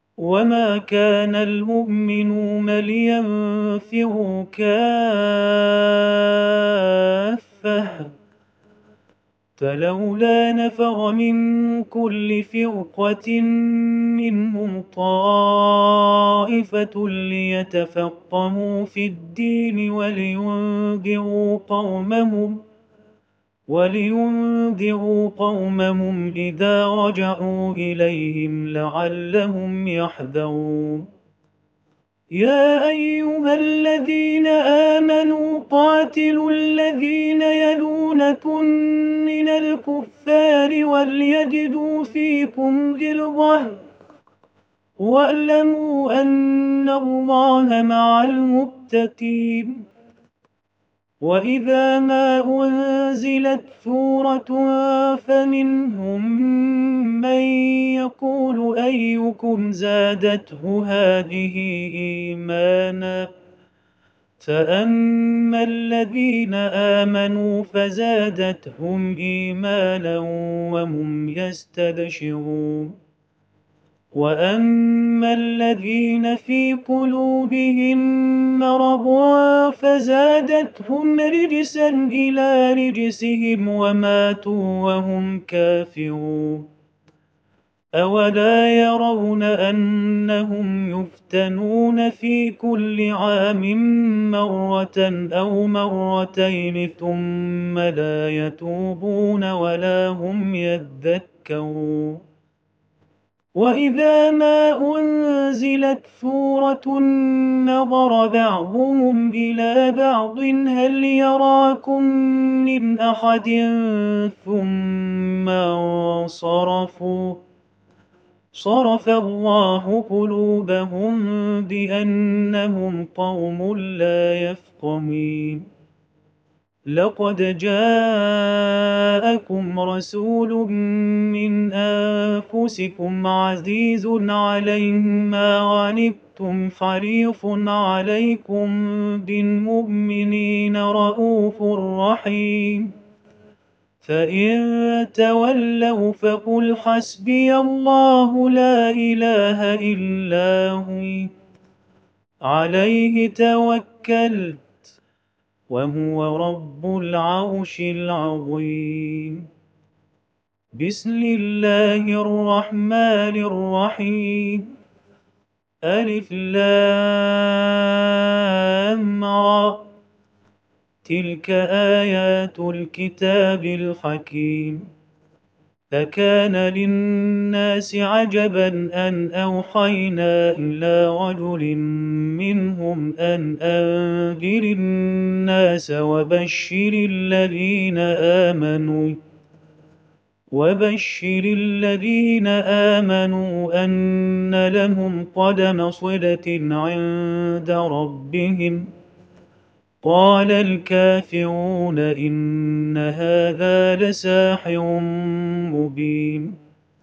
وما كان المؤمنون لينفروا كافة فلولا نفر من كل فرقة منهم طائفة ليتفقهوا في الدين ولينذروا قومهم إذا رجعوا إليهم لعلهم يحذرون. يا أيها الذين آمنوا قاتلوا الذين يلونكم من الكفار وليجدوا فيكم غلظة واعلموا أن الله مع المتقين. وإذا ما أنزلت سورة فمنهم من يقول أيكم زادته هذه إيمانا فأما الذين آمنوا فزادتهم إيمانا وهم يستبشرون. وأما الذين في قلوبهم مرض فزادتهم رجسا إلى رجسهم وماتوا وهم كافرون. أولا يرون أنهم يفتنون في كل عام مرة أو مرتين ثم لا يتوبون ولا هم يذكرون. وإذا ما أنزلت سورة نظر بعضهم إلى بعض هل يراكم من أحد ثم صرف الله قلوبهم بأنهم قوم لا يفقهون. لقد جاءكم رسول من أنفسكم عزيز عليه ما عنتم حريص عليكم بالمؤمنين رءوف رحيم. فإن تولوا فقل حسبي الله لا إله إلا هو عليه توكلت وهو رب العرش العظيم. بسم الله الرحمن الرحيم. ألف لام را تلك آيات الكتاب الحكيم. فكان للناس عجبا أن أوحينا إلى رجل منهم أن أنذر الناس وبشر الذين آمنوا أن لهم قدم صدق عند ربهم. قال الكافرون إن هذا لساحر مبين.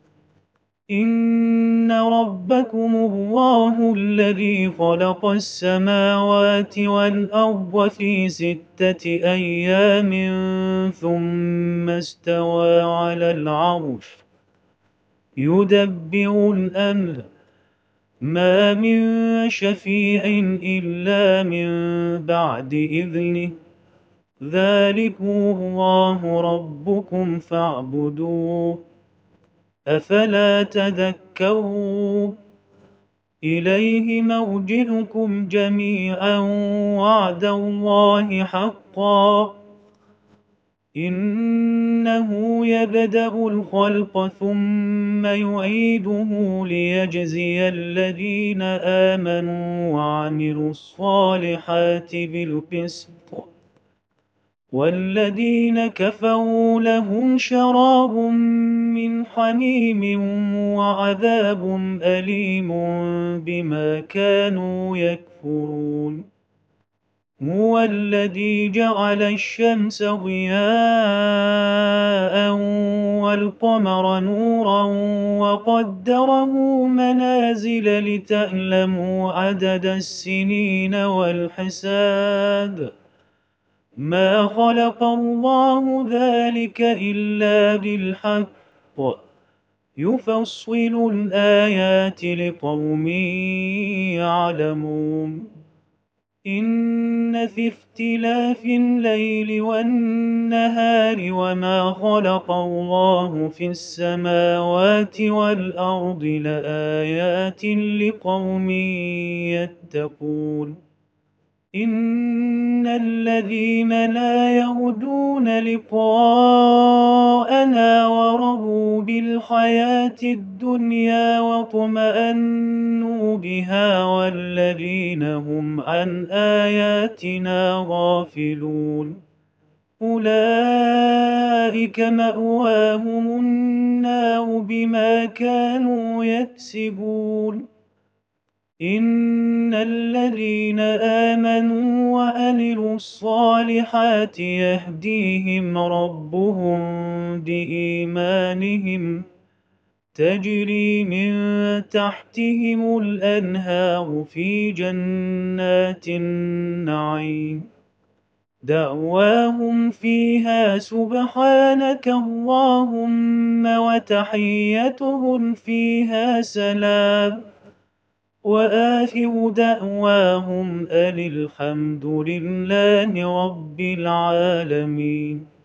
إن ربكم الله الذي خلق السماوات والأرض في 6 أيام ثم استوى على العرش يدبر الأمر ما من شفيع إلا من بعد إذنه ذلكم الله ربكم فاعبدوه أفلا تذكرون. إليه مرجعكم جميعا وعد الله حقا إنه يبدأ الخلق ثم يعيده ليجزي الذين آمنوا وعملوا الصالحات بالقسط والذين كفروا لهم شراب من حميم وعذاب أليم بما كانوا يكفرون. هو الذي جعل الشمس ضياء والقمر نورا وقدره منازل لتعلموا عدد السنين والحساب ما خلق الله ذلك إلا بالحق يفصل الآيات لقوم يعلمون إن في اختلاف الليل والنهار وما خلق الله في السماوات والأرض لآيات لقوم يتقون إن الذين لا يرجون لقاءنا ورضوا بالحياة الدنيا واطمأنوا بها والذين هم عن آياتنا غافلون أولئك مأواهم النار بما كانوا يكسبون إن الذين آمنوا وعملوا الصالحات يهديهم ربهم بإيمانهم تجري من تحتهم الأنهار في جنات النعيم دعواهم فيها سبحانك اللهم وتحيتهم فيها سلام وآخر دعواهم أن الحمد لله رب العالمين.